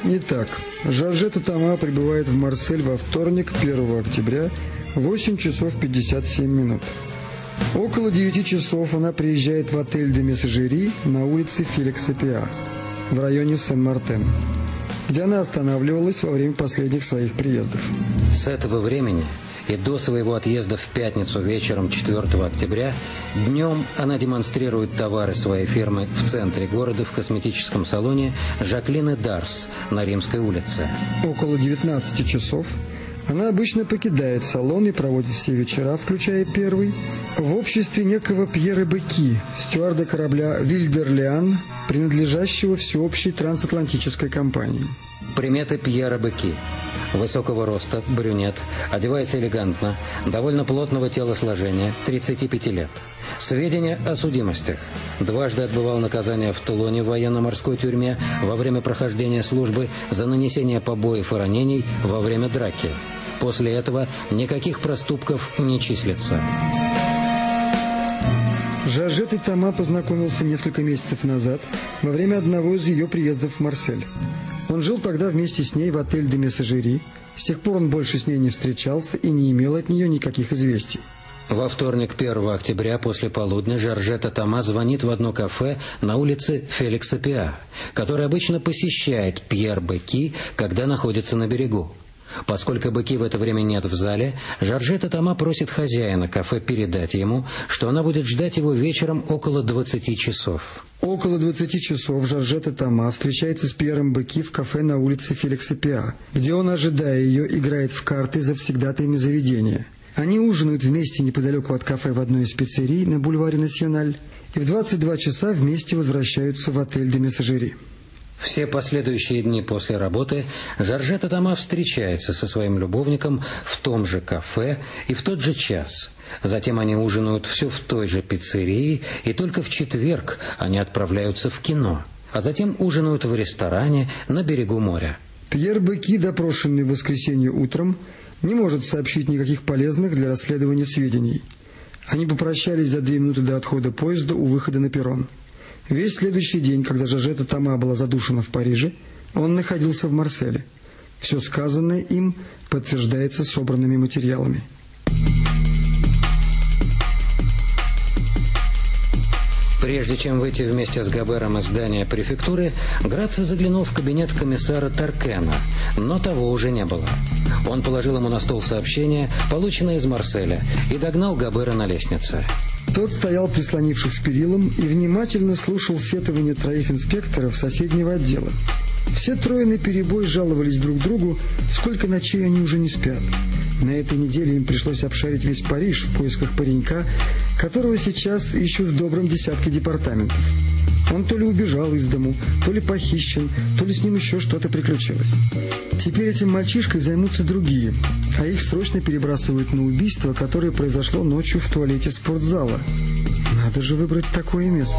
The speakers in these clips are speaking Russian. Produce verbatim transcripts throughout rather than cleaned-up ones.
Итак, Жоржетта Тома прибывает в Марсель во вторник, первого октября, в восемь часов пятьдесят семь минут. Около девяти часов она приезжает в отель «Де Мессажери» на улице Феликса Пиа, в районе Сен-Мартен, где она останавливалась во время последних своих приездов. С этого времени и до своего отъезда в пятницу вечером четвёртого октября днем она демонстрирует товары своей фирмы в центре города в косметическом салоне Жаклины Дарс на Римской улице. Около девятнадцати часов она обычно покидает салон и проводит все вечера, включая первый, в обществе некого Пьера Беки, стюарда корабля «Вильдерлиан», принадлежащего всеобщей трансатлантической компании. Приметы Пьера Беки. Высокого роста, брюнет, одевается элегантно, довольно плотного телосложения, тридцати пяти лет. Сведения о судимостях. Дважды отбывал наказание в Тулоне в военно-морской тюрьме во время прохождения службы за нанесение побоев и ранений во время драки. После этого никаких проступков не числится. С Жоржеттой Тома познакомился несколько месяцев назад во время одного из ее приездов в Марсель. Он жил тогда вместе с ней в отель «Де Мессажери». С тех пор он больше с ней не встречался и не имел от нее никаких известий. Во вторник, первого октября, после полудня, Жоржетта Тома звонит в одно кафе на улице Феликса Пиа, которое обычно посещает Пьер Беки, когда находится на берегу. Поскольку Беки в это время нет в зале, Жоржетта Тома просит хозяина кафе передать ему, что она будет ждать его вечером около двадцати часов. Около двадцати часов Жоржетта Тома встречается с Пьером Беки в кафе на улице Феликса Пиа, где он, ожидая ее, играет в карты с завсегдатаями заведения. Они ужинают вместе неподалеку от кафе в одной из пиццерий на бульваре Националь и в двадцать два часа вместе возвращаются в отель «Де Мессажери». Все последующие дни после работы Жоржетта Тома встречается со своим любовником в том же кафе и в тот же час. Затем они ужинают все в той же пиццерии, и только в четверг они отправляются в кино, а затем ужинают в ресторане на берегу моря. Пьер Беки, допрошенный в воскресенье утром, не может сообщить никаких полезных для расследования сведений. Они попрощались за две минуты до отхода поезда у выхода на перрон. Весь следующий день, когда Жоржетта Тома была задушена в Париже, он находился в Марселе. Все сказанное им подтверждается собранными материалами. Прежде чем выйти вместе с Габером из здания префектуры, Граци заглянул в кабинет комиссара Таркена, но того уже не было. Он положил ему на стол сообщение, полученное из Марселя, и догнал Габера на лестнице. Тот стоял, прислонившись к перилам, и внимательно слушал сетования троих инспекторов соседнего отдела. Все трое наперебой жаловались друг другу, сколько ночей они уже не спят. На этой неделе им пришлось обшарить весь Париж в поисках паренька, которого сейчас ищут в добром десятке департаментов. Он то ли убежал из дому, то ли похищен, то ли с ним еще что-то приключилось. Теперь этим мальчишкой займутся другие, а их срочно перебрасывают на убийство, которое произошло ночью в туалете спортзала. Надо же выбрать такое место.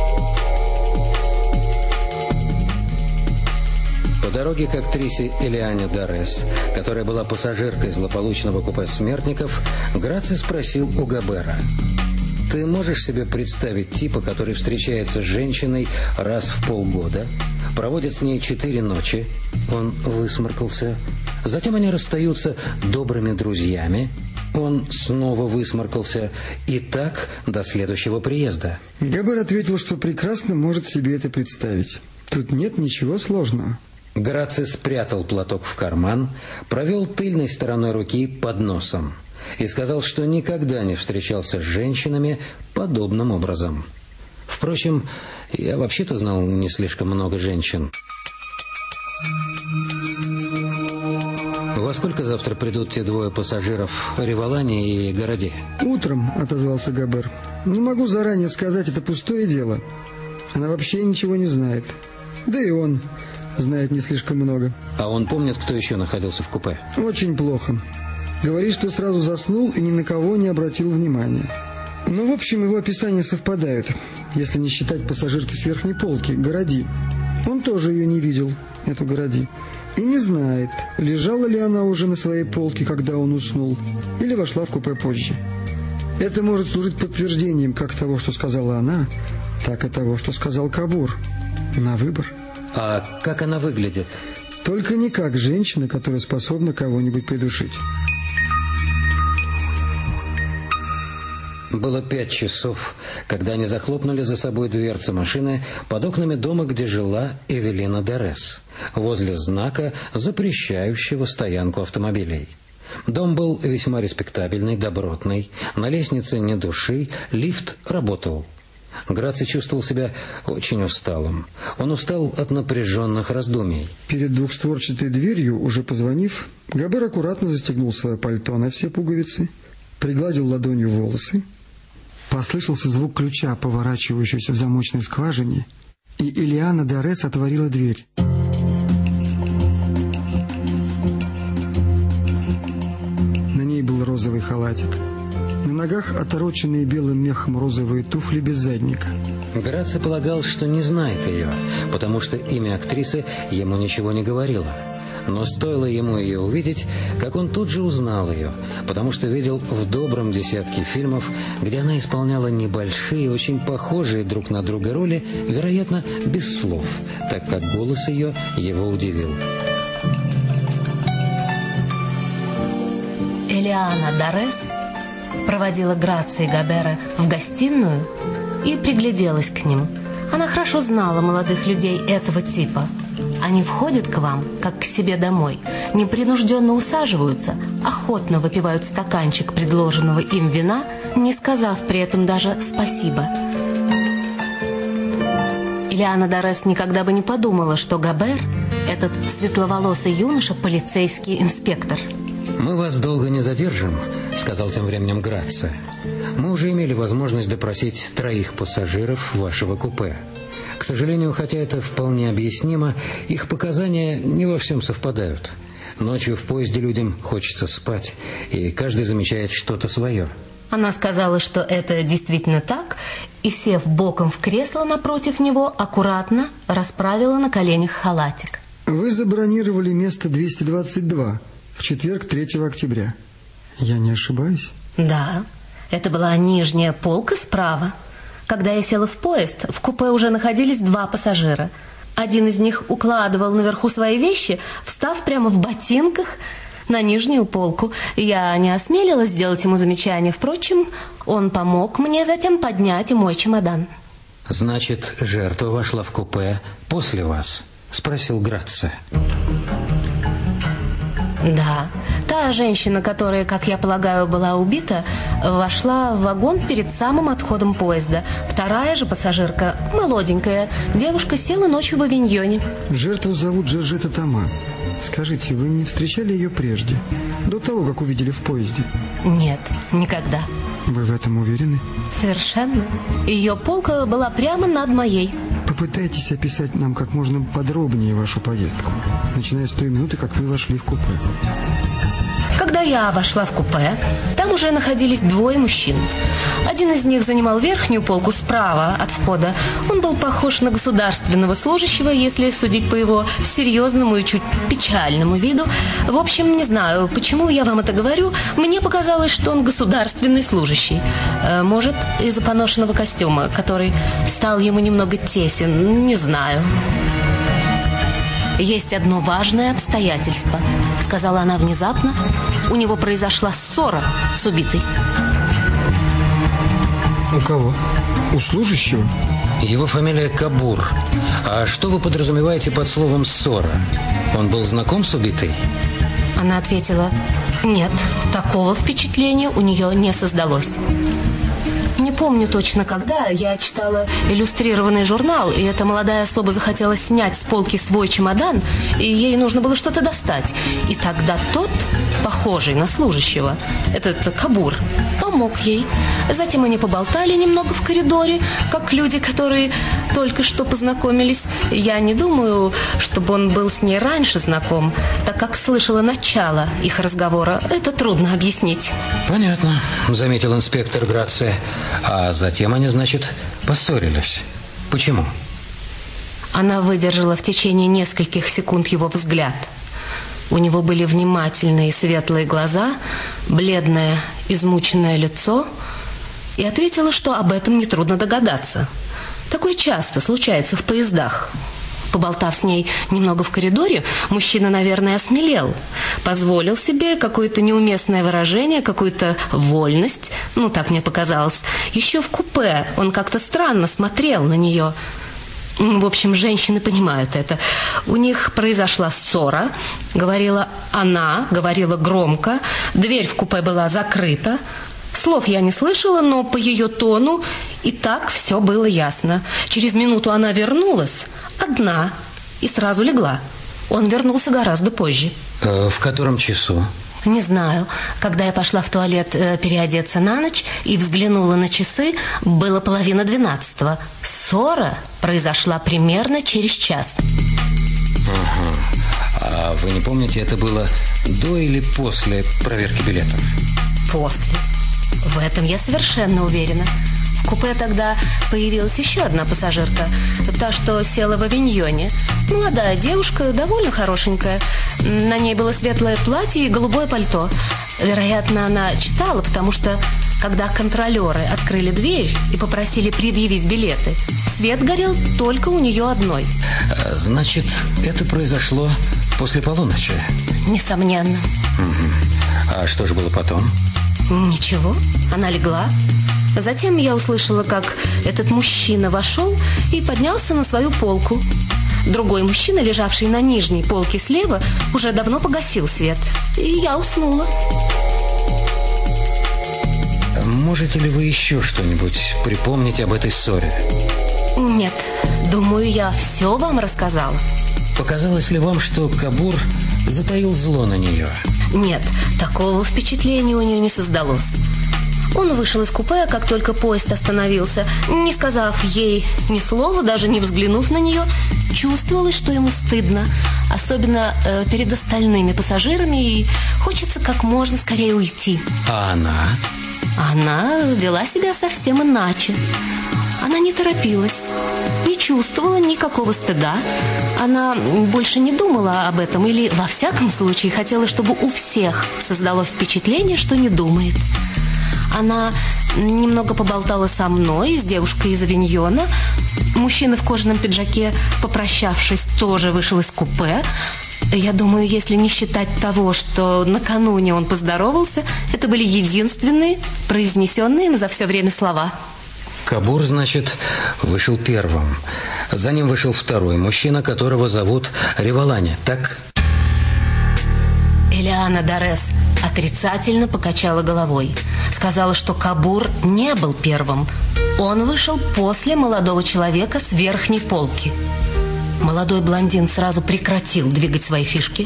По дороге к актрисе Элиане Дарес, которая была пассажиркой злополучного купе смертников, Граци спросил у Габера: «Ты можешь себе представить типа, который встречается с женщиной раз в полгода, проводит с ней четыре ночи?» Он высморкался. Затем они расстаются добрыми друзьями. Он снова высморкался. И так до следующего приезда. Габер ответил, что прекрасно может себе это представить. Тут нет ничего сложного. Граци спрятал платок в карман, провел тыльной стороной руки под носом и сказал, что никогда не встречался с женщинами подобным образом. Впрочем, я вообще-то знал не слишком много женщин. Во сколько завтра придут те двое пассажиров, Револани и Городи? Утром, отозвался Габер. Не могу заранее сказать, это пустое дело. Она вообще ничего не знает. Да и он знает не слишком много. А он помнит, кто еще находился в купе? Очень плохо. Говорит, что сразу заснул и ни на кого не обратил внимания. Ну, в общем, его описания совпадают, если не считать пассажирки с верхней полки, Городи. Он тоже ее не видел, эту Городи. И не знает, лежала ли она уже на своей полке, когда он уснул, или вошла в купе позже. Это может служить подтверждением как того, что сказала она, так и того, что сказал Кабур. На выбор. А как она выглядит? Только не как женщина, которая способна кого-нибудь придушить. Было пять часов, когда они захлопнули за собой дверцы машины под окнами дома, где жила Эвелина Дорес, возле знака, запрещающего стоянку автомобилей. Дом был весьма респектабельный, добротный, на лестнице ни души, лифт работал. Граций чувствовал себя очень усталым. Он устал от напряженных раздумий. Перед двухстворчатой дверью, уже позвонив, Габер аккуратно застегнул свое пальто на все пуговицы, пригладил ладонью волосы. Послышался звук ключа, поворачивающегося в замочной скважине, и Элиана Дорес отворила дверь. На ней был розовый халатик. На ногах отороченные белым мехом розовые туфли без задника. Граций полагал, что не знает ее, потому что имя актрисы ему ничего не говорило. Но стоило ему ее увидеть, как он тут же узнал ее, потому что видел в добром десятке фильмов, где она исполняла небольшие, очень похожие друг на друга роли, вероятно, без слов, так как голос ее его удивил. Элиана Дорес проводила Грация и Габера в гостиную и пригляделась к ним. Она хорошо знала молодых людей этого типа. Они входят к вам, как к себе домой, непринужденно усаживаются, охотно выпивают стаканчик предложенного им вина, не сказав при этом даже «спасибо». Элиана Дорес никогда бы не подумала, что Габер, этот светловолосый юноша, полицейский инспектор. «Мы вас долго не задержим», — сказал тем временем Грация. «Мы уже имели возможность допросить троих пассажиров вашего купе. К сожалению, хотя это вполне объяснимо, их показания не во всем совпадают. Ночью в поезде людям хочется спать, и каждый замечает что-то свое». Она сказала, что это действительно так, и, сев боком в кресло напротив него, аккуратно расправила на коленях халатик. «Вы забронировали место двести двадцать два в четверг, третьего октября. Я не ошибаюсь?» «Да, это была нижняя полка справа. Когда я села в поезд, в купе уже находились два пассажира. Один из них укладывал наверху свои вещи, встав прямо в ботинках на нижнюю полку. Я не осмелилась сделать ему замечание. Впрочем, он помог мне затем поднять и мой чемодан». «Значит, жертва вошла в купе после вас?» — спросил Грация. «Да. Та женщина, которая, как я полагаю, была убита, вошла в вагон перед самым отходом поезда. Вторая же пассажирка, молоденькая, девушка, села ночью в авиньоне». «Жертву зовут Джорджетта Тома. Скажите, вы не встречали ее прежде, до того, как увидели в поезде?» «Нет, никогда». «Вы в этом уверены?» «Совершенно. Ее полка была прямо над моей». «Попытайтесь описать нам как можно подробнее вашу поездку, начиная с той минуты, как вы вошли в купе». Когда я вошла в купе, там уже находились двое мужчин. Один из них занимал верхнюю полку справа от входа. Он был похож на государственного служащего, если судить по его серьезному и чуть печальному виду. В общем, не знаю, почему я вам это говорю. Мне показалось, что он государственный служащий. Может, из-за поношенного костюма, который стал ему немного тесен, не знаю. «Есть одно важное обстоятельство», — сказала она внезапно. «У него произошла ссора с убитой». «У кого? У служащего?» «Его фамилия Кабур. А что вы подразумеваете под словом «ссора»? Он был знаком с убитой?» Она ответила: «Нет, такого впечатления у нее не создалось». Не помню точно когда, я читала иллюстрированный журнал, и эта молодая особа захотела снять с полки свой чемодан, и ей нужно было что-то достать. И тогда тот, похожий на служащего, этот Кабур, помог ей. Затем они поболтали немного в коридоре, как люди, которые только что познакомились. Я не думаю, чтобы он был с ней раньше знаком, так как слышала начало их разговора. Это трудно объяснить». «Понятно», — заметил инспектор Грация. «А затем они, значит, поссорились. Почему?» Она выдержала в течение нескольких секунд его взгляд. У него были внимательные светлые глаза, бледное измученное лицо, и ответила, что об этом нетрудно догадаться. Такое часто случается в поездах. Поболтав с ней немного в коридоре, мужчина, наверное, осмелел. Позволил себе какое-то неуместное выражение, какую-то вольность. Ну, так мне показалось. Еще в купе он как-то странно смотрел на нее. В общем, женщины понимают это. У них произошла ссора. Говорила она, говорила громко. Дверь в купе была закрыта. Слов я не слышала, но по ее тону и так все было ясно. Через минуту она вернулась, одна, и сразу легла. Он вернулся гораздо позже. Э, в котором часу? Не знаю. Когда я пошла в туалет э, переодеться на ночь и взглянула на часы, было половина двенадцатого. Ссора произошла примерно через час. Ага. А вы не помните, это было до или после проверки билетов? После. В этом я совершенно уверена. В купе тогда появилась еще одна пассажирка. Та, что села в авиньоне. Молодая девушка, довольно хорошенькая. На ней было светлое платье и голубое пальто. Вероятно, она читала, потому что, когда контролеры открыли дверь и попросили предъявить билеты, свет горел только у нее одной. Значит, это произошло после полуночи? Несомненно. Угу. А что же было потом? Ничего, она легла. Затем я услышала, как этот мужчина вошел и поднялся на свою полку. Другой мужчина, лежавший на нижней полке слева, уже давно погасил свет. И я уснула. Можете ли вы еще что-нибудь припомнить об этой ссоре? Нет, думаю, я все вам рассказала. Показалось ли вам, что Кабур затаил зло на нее? Нет, такого впечатления у нее не создалось. Он вышел из купе, как только поезд остановился, не сказав ей ни слова, даже не взглянув на нее. Чувствовалось, что ему стыдно, особенно э, перед остальными пассажирами, и хочется как можно скорее уйти. А она? Она вела себя совсем иначе. Она не торопилась, не чувствовала никакого стыда. Она больше не думала об этом или, во всяком случае, хотела, чтобы у всех создалось впечатление, что не думает. Она немного поболтала со мной, с девушкой из авиньона. Мужчина в кожаном пиджаке, попрощавшись, тоже вышел из купе. Я думаю, если не считать того, что накануне он поздоровался, это были единственные произнесенные им за все время слова. Кабур, значит, вышел первым. За ним вышел второй мужчина, которого зовут Револани, так? Элеана Дорес отрицательно покачала головой. Сказала, что Кабур не был первым. Он вышел после молодого человека с верхней полки. Молодой блондин сразу прекратил двигать свои фишки.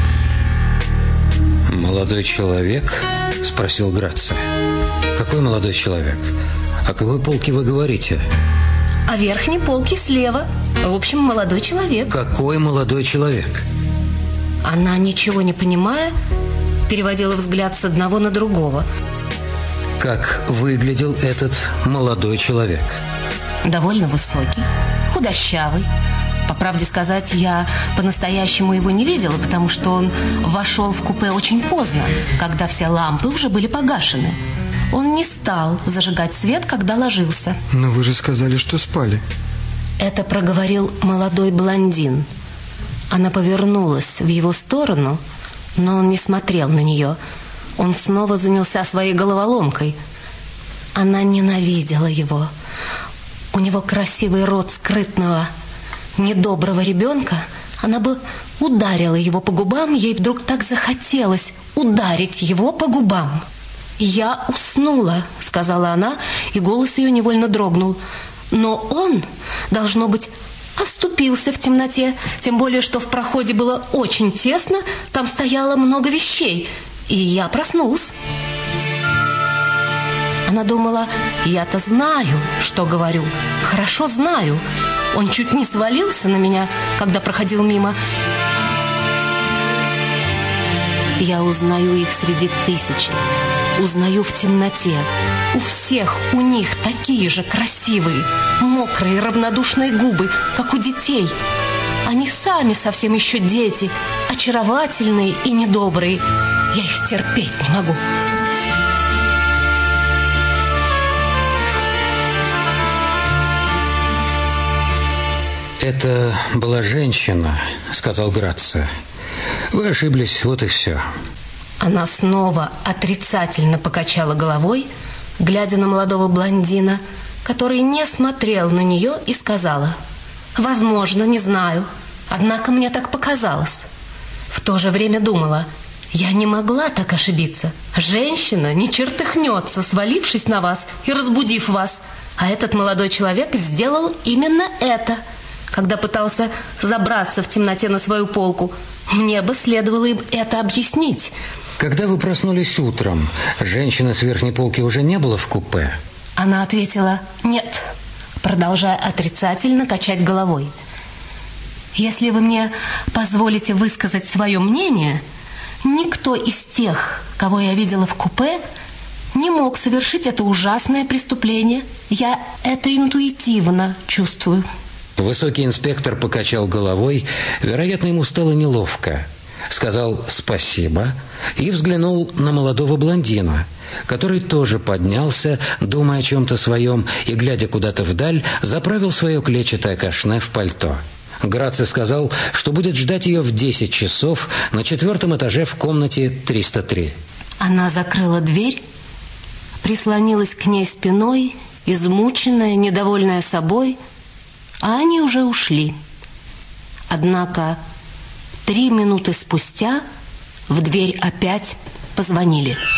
«Молодой человек?» – спросил Грация. «Какой молодой человек? О какой полке вы говорите?» О верхней полке слева. В общем, молодой человек. Какой молодой человек? Она, ничего не понимая, переводила взгляд с одного на другого. Как выглядел этот молодой человек? Довольно высокий, худощавый. По правде сказать, я по-настоящему его не видела, потому что он вошел в купе очень поздно, когда все лампы уже были погашены. Он не стал зажигать свет, когда ложился. Но вы же сказали, что спали. Это проговорил молодой блондин. Она повернулась в его сторону, но он не смотрел на нее. Он снова занялся своей головоломкой. Она ненавидела его. У него красивый рот скрытного, недоброго ребенка. Она бы ударила его по губам. Ей вдруг так захотелось ударить его по губам. «Я уснула», — сказала она, и голос ее невольно дрогнул. Но он, должно быть, оступился в темноте, тем более, что в проходе было очень тесно, там стояло много вещей, и я проснулась. Она думала, я-то знаю, что говорю, хорошо знаю. Он чуть не свалился на меня, когда проходил мимо. Я узнаю их среди тысячи, узнаю в темноте. У всех у них такие же красивые, мокрые, равнодушные губы, как у детей. Они сами совсем еще дети, очаровательные и недобрые. Я их терпеть не могу. «Это была женщина», — сказал Грация. «Вы ошиблись, вот и все». Она снова отрицательно покачала головой, глядя на молодого блондина, который не смотрел на нее, и сказала: «Возможно, не знаю, однако мне так показалось». В то же время думала: я не могла так ошибиться. Женщина не чертыхнется, свалившись на вас и разбудив вас. А этот молодой человек сделал именно это, когда пытался забраться в темноте на свою полку. Мне бы следовало им это объяснить. Когда вы проснулись утром, женщины с верхней полки уже не было в купе? Она ответила «нет», продолжая отрицательно качать головой. Если вы мне позволите высказать свое мнение, никто из тех, кого я видела в купе, не мог совершить это ужасное преступление. Я это интуитивно чувствую. Высокий инспектор покачал головой. Вероятно, ему стало неловко. Сказал «спасибо» и взглянул на молодого блондина, который тоже поднялся, думая о чем-то своем, и, глядя куда-то вдаль, заправил свое клетчатое кашне в пальто. Граций сказал, что будет ждать ее в десять часов на четвертом этаже в комнате триста три. Она закрыла дверь, прислонилась к ней спиной, измученная, недовольная собой, а они уже ушли. Однако три минуты спустя в дверь опять позвонили.